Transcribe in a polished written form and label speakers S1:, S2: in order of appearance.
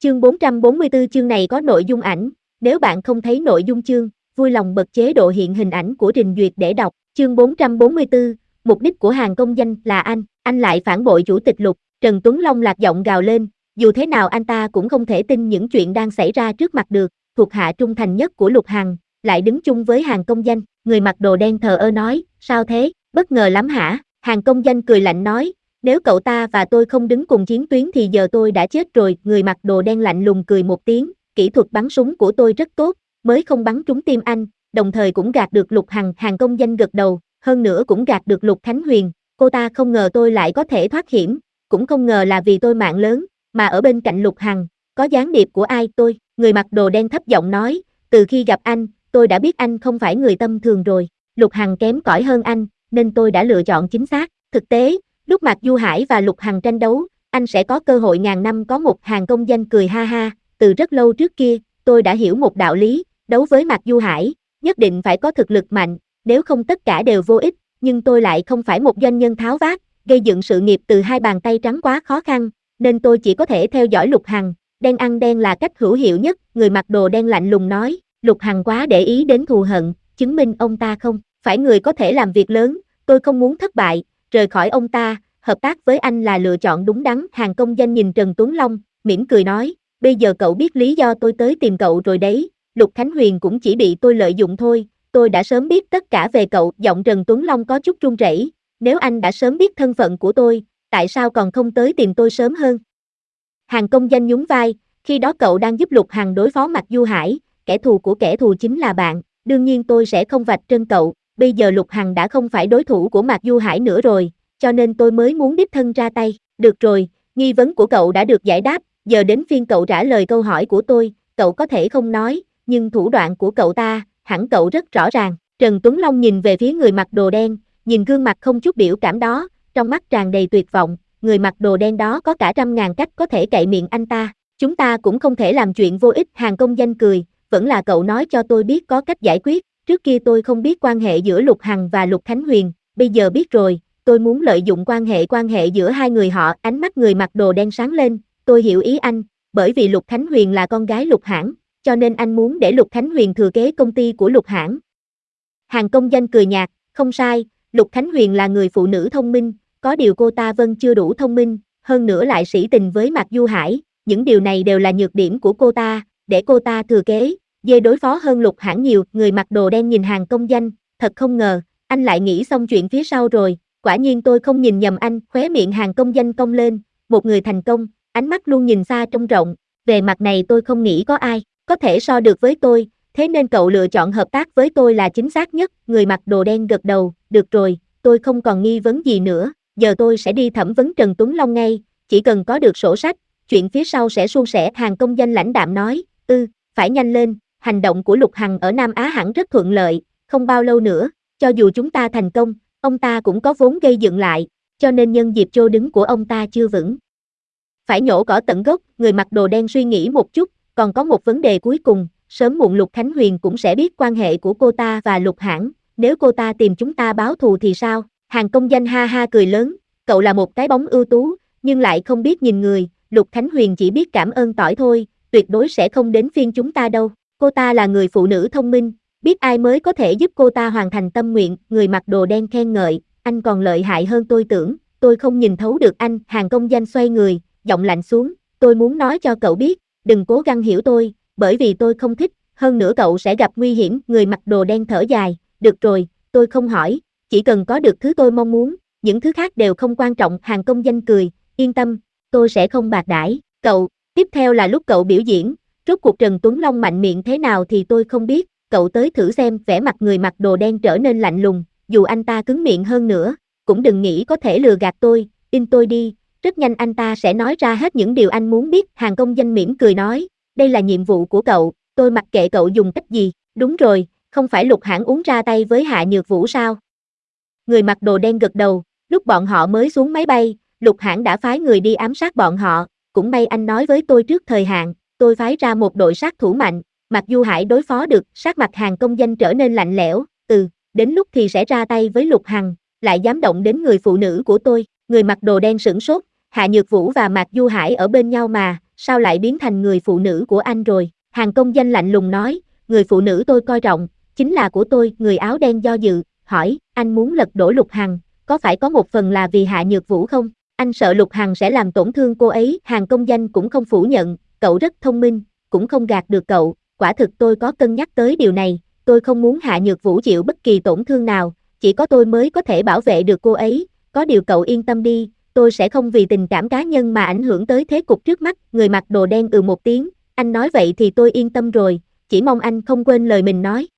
S1: Chương 444 chương này có nội dung ảnh, nếu bạn không thấy nội dung chương, vui lòng bật chế độ hiện hình ảnh của trình duyệt để đọc. Chương 444, mục đích của hàng công danh là anh lại phản bội chủ tịch Lục. Trần Tuấn Long lạc giọng gào lên, dù thế nào anh ta cũng không thể tin những chuyện đang xảy ra trước mặt được, thuộc hạ trung thành nhất của Lục Hằng, lại đứng chung với hàng công danh. Người mặc đồ đen thờ ơ nói, sao thế, bất ngờ lắm hả? Hàng công danh cười lạnh nói, nếu cậu ta và tôi không đứng cùng chiến tuyến thì giờ tôi đã chết rồi. Người mặc đồ đen lạnh lùng cười một tiếng, kỹ thuật bắn súng của tôi rất tốt, mới không bắn trúng tim anh, đồng thời cũng gạt được Lục Hằng. Hàng công danh gật đầu, hơn nữa cũng gạt được Lục Khánh Huyền, cô ta không ngờ tôi lại có thể thoát hiểm, cũng không ngờ là vì tôi mạng lớn, mà ở bên cạnh Lục Hằng, có gián điệp của ai tôi. Người mặc đồ đen thấp giọng nói, từ khi gặp anh, tôi đã biết anh không phải người tâm thường rồi, Lục Hằng kém cỏi hơn anh, nên tôi đã lựa chọn chính xác. Thực tế, lúc Mạc Du Hải và Lục Hằng tranh đấu, anh sẽ có cơ hội ngàn năm có một. Hàng công danh cười ha ha, từ rất lâu trước kia, tôi đã hiểu một đạo lý, đấu với Mạc Du Hải, nhất định phải có thực lực mạnh, nếu không tất cả đều vô ích, nhưng tôi lại không phải một doanh nhân tháo vát, gây dựng sự nghiệp từ hai bàn tay trắng quá khó khăn, nên tôi chỉ có thể theo dõi Lục Hằng, đen ăn đen là cách hữu hiệu nhất. Người mặc đồ đen lạnh lùng nói, Lục Hằng quá để ý đến thù hận, chứng minh ông ta không phải người có thể làm việc lớn, tôi không muốn thất bại, rời khỏi ông ta, hợp tác với anh là lựa chọn đúng đắn. Hàng công danh nhìn Trần Tuấn Long, mỉm cười nói, bây giờ cậu biết lý do tôi tới tìm cậu rồi đấy, Lục Khánh Huyền cũng chỉ bị tôi lợi dụng thôi, tôi đã sớm biết tất cả về cậu. Giọng Trần Tuấn Long có chút run rẩy, nếu anh đã sớm biết thân phận của tôi, tại sao còn không tới tìm tôi sớm hơn? Hàng công danh nhún vai, khi đó cậu đang giúp Lục Hằng đối phó Mạc Du Hải, kẻ thù của kẻ thù chính là bạn, đương nhiên tôi sẽ không vạch trần cậu, bây giờ Lục Hằng đã không phải đối thủ của Mạc Du Hải nữa rồi, cho nên tôi mới muốn đích thân ra tay. Được rồi, nghi vấn của cậu đã được giải đáp, giờ đến phiên cậu trả lời câu hỏi của tôi, cậu có thể không nói, nhưng thủ đoạn của cậu ta, hẳn cậu rất rõ ràng. Trần Tuấn Long nhìn về phía người mặc đồ đen, nhìn gương mặt không chút biểu cảm đó, trong mắt tràn đầy tuyệt vọng, người mặc đồ đen đó có cả 100.000 cách có thể cậy miệng anh ta, chúng ta cũng không thể làm chuyện vô ích. Hàng công danh cười, vẫn là cậu nói cho tôi biết có cách giải quyết, trước kia tôi không biết quan hệ giữa Lục Hằng và Lục Khánh Huyền, bây giờ biết rồi, tôi muốn lợi dụng quan hệ giữa hai người họ. Ánh mắt người mặc đồ đen sáng lên, tôi hiểu ý anh, bởi vì Lục Khánh Huyền là con gái Lục Hãn, cho nên anh muốn để Lục Khánh Huyền thừa kế công ty của Lục Hãn. Hàng công danh cười nhạt, không sai, Lục Khánh Huyền là người phụ nữ thông minh, có điều cô ta vẫn chưa đủ thông minh, hơn nữa lại sỉ tình với Mạc Du Hải, những điều này đều là nhược điểm của cô ta, để cô ta thừa kế, dễ đối phó hơn Lục Hãn nhiều. Người mặc đồ đen nhìn hàng công danh, thật không ngờ, anh lại nghĩ xong chuyện phía sau rồi, quả nhiên tôi không nhìn nhầm anh. Khóe miệng hàng công danh cong lên, một người thành công, ánh mắt luôn nhìn xa trông rộng, về mặt này tôi không nghĩ có ai có thể so được với tôi, thế nên cậu lựa chọn hợp tác với tôi là chính xác nhất. Người mặc đồ đen gật đầu, được rồi, tôi không còn nghi vấn gì nữa, giờ tôi sẽ đi thẩm vấn Trần Tuấn Long ngay, chỉ cần có được sổ sách, chuyện phía sau sẽ suôn sẻ. Hàng công danh lãnh đạm nói, phải nhanh lên, hành động của Lục Hằng ở Nam Á hẳn rất thuận lợi, không bao lâu nữa, cho dù chúng ta thành công, ông ta cũng có vốn gây dựng lại, cho nên nhân dịp chỗ đứng của ông ta chưa vững, phải nhổ cỏ tận gốc. Người mặc đồ đen suy nghĩ một chút, còn có một vấn đề cuối cùng, sớm muộn Lục Khánh Huyền cũng sẽ biết quan hệ của cô ta và Lục Hãn, nếu cô ta tìm chúng ta báo thù thì sao? Hàng công danh ha ha cười lớn, cậu là một cái bóng ưu tú, nhưng lại không biết nhìn người, Lục Khánh Huyền chỉ biết cảm ơn tỏi thôi, tuyệt đối sẽ không đến phiên chúng ta đâu, cô ta là người phụ nữ thông minh, biết ai mới có thể giúp cô ta hoàn thành tâm nguyện. Người mặc đồ đen khen ngợi, anh còn lợi hại hơn tôi tưởng, tôi không nhìn thấu được anh. Hàng công danh xoay người, giọng lạnh xuống, tôi muốn nói cho cậu biết, đừng cố gắng hiểu tôi, bởi vì tôi không thích, hơn nữa cậu sẽ gặp nguy hiểm. Người mặc đồ đen thở dài, được rồi, tôi không hỏi, chỉ cần có được thứ tôi mong muốn, những thứ khác đều không quan trọng. Hàng công danh cười, yên tâm, tôi sẽ không bạc đãi cậu. Tiếp theo là lúc cậu biểu diễn, rốt cuộc Trần Tuấn Long mạnh miệng thế nào thì tôi không biết, cậu tới thử xem. Vẻ mặt người mặc đồ đen trở nên lạnh lùng, dù anh ta cứng miệng hơn nữa, cũng đừng nghĩ có thể lừa gạt tôi, tin tôi đi, rất nhanh anh ta sẽ nói ra hết những điều anh muốn biết. Hàng công danh mỉm cười nói, đây là nhiệm vụ của cậu, tôi mặc kệ cậu dùng cách gì. Đúng rồi, không phải Lục Hãn uống ra tay với Hạ Nhược Vũ sao? Người mặc đồ đen gật đầu, lúc bọn họ mới xuống máy bay, Lục Hãn đã phái người đi ám sát bọn họ, cũng may anh nói với tôi trước thời hạn, tôi phái ra một đội sát thủ mạnh, Mạc Du Hải đối phó được. Sắc mặt hàng công danh trở nên lạnh lẽo, đến lúc thì sẽ ra tay với Lục Hằng, lại dám động đến người phụ nữ của tôi. Người mặc đồ đen sửng sốt, Hạ Nhược Vũ và Mạc Du Hải ở bên nhau mà, sao lại biến thành người phụ nữ của anh rồi? Hàng công danh lạnh lùng nói, người phụ nữ tôi coi trọng, chính là của tôi. Người áo đen do dự, hỏi, anh muốn lật đổ Lục Hằng, có phải có một phần là vì Hạ Nhược Vũ không? Anh sợ Lục Hằng sẽ làm tổn thương cô ấy. Hàng công danh cũng không phủ nhận, cậu rất thông minh, cũng không gạt được cậu, quả thực tôi có cân nhắc tới điều này, tôi không muốn Hạ Nhược Vũ chịu bất kỳ tổn thương nào, chỉ có tôi mới có thể bảo vệ được cô ấy, có điều cậu yên tâm đi, tôi sẽ không vì tình cảm cá nhân mà ảnh hưởng tới thế cục trước mắt. Người mặc đồ đen một tiếng, anh nói vậy thì tôi yên tâm rồi, chỉ mong anh không quên lời mình nói.